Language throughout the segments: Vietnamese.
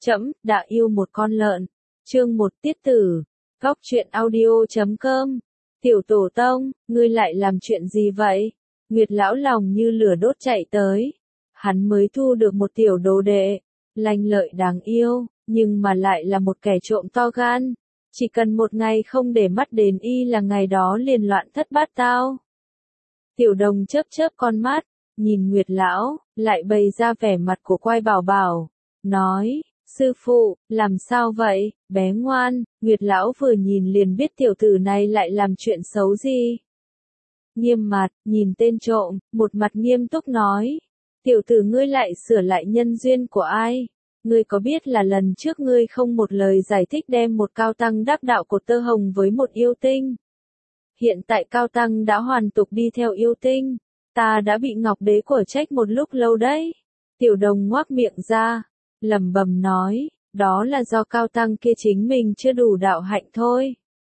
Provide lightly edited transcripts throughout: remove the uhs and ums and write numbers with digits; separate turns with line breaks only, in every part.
Trẫm đã yêu một con lợn. Chương 1 tiết tử. Góc truyện audio.com. Tiểu tổ tông, ngươi lại làm chuyện gì vậy? Nguyệt lão lòng như lửa đốt chạy tới. Hắn mới thu được một tiểu đồ đệ, lanh lợi đáng yêu, nhưng mà lại là một kẻ trộm to gan. Chỉ cần một ngày không để mắt đến y là ngày đó liền loạn thất bát tao. Tiểu đồng chớp chớp con mắt, nhìn Nguyệt lão, lại bày ra vẻ mặt của Quai Bảo Bảo, nói, sư phụ, làm sao vậy, bé ngoan. Nguyệt lão vừa nhìn liền biết tiểu tử này lại làm chuyện xấu gì. Nghiêm mặt, nhìn tên trộm, một mặt nghiêm túc nói, tiểu tử ngươi lại sửa lại nhân duyên của ai? Ngươi có biết là lần trước ngươi không một lời giải thích đem một cao tăng đắc đạo của Tơ Hồng với một yêu tinh. Hiện tại cao tăng đã hoàn tục đi theo yêu tinh, ta đã bị Ngọc Đế của trách một lúc lâu đấy. Tiểu đồng ngoác miệng ra, lẩm bẩm nói, đó là do cao tăng kia chính mình chưa đủ đạo hạnh thôi.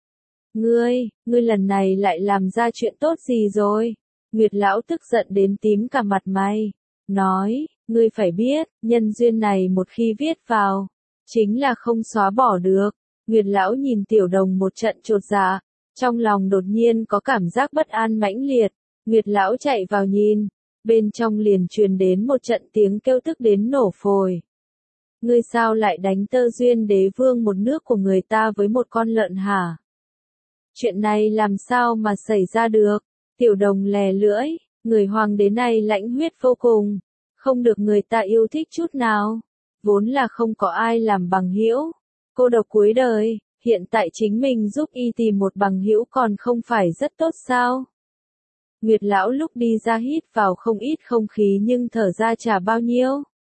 Ngươi lần này lại làm ra chuyện tốt gì rồi? Nguyệt lão tức giận đến tím cả mặt mày, nói, ngươi phải biết, nhân duyên này một khi viết vào, chính là không xóa bỏ được. Nguyệt lão nhìn tiểu đồng một trận chột dạ, trong lòng đột nhiên có cảm giác bất an mãnh liệt. Nguyệt lão chạy vào nhìn, bên trong liền truyền đến một trận tiếng kêu tức đến nổ phổi. Ngươi sao lại đánh Tơ Duyên Đế Vương một nước của người ta với một con lợn hả? Chuyện này làm sao mà xảy ra được? Tiểu đồng lè lưỡi, người hoàng đế này lãnh huyết vô cùng, không được người ta yêu thích chút nào, vốn là không có ai làm bằng hữu, cô độc cuối đời, hiện tại chính mình giúp y tìm một bằng hữu còn không phải rất tốt sao? Nguyệt lão lúc đi ra hít vào không ít không khí nhưng thở ra chả bao nhiêu.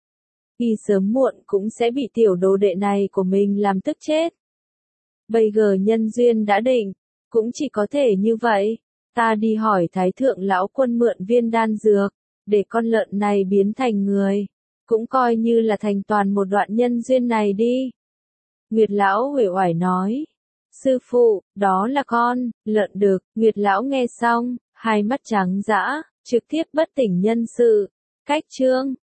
Y sớm muộn cũng sẽ bị tiểu đồ đệ này của mình làm tức chết. Bây giờ nhân duyên đã định, cũng chỉ có thể như vậy. Ta đi hỏi Thái Thượng lão quân mượn viên đan dược, để con lợn này biến thành người, cũng coi như là thành toàn một đoạn nhân duyên này đi. Nguyệt lão uể oải nói, sư phụ, đó là con lợn đực. Nguyệt lão nghe xong, hai mắt trắng dã, trực tiếp bất tỉnh nhân sự. Cách chương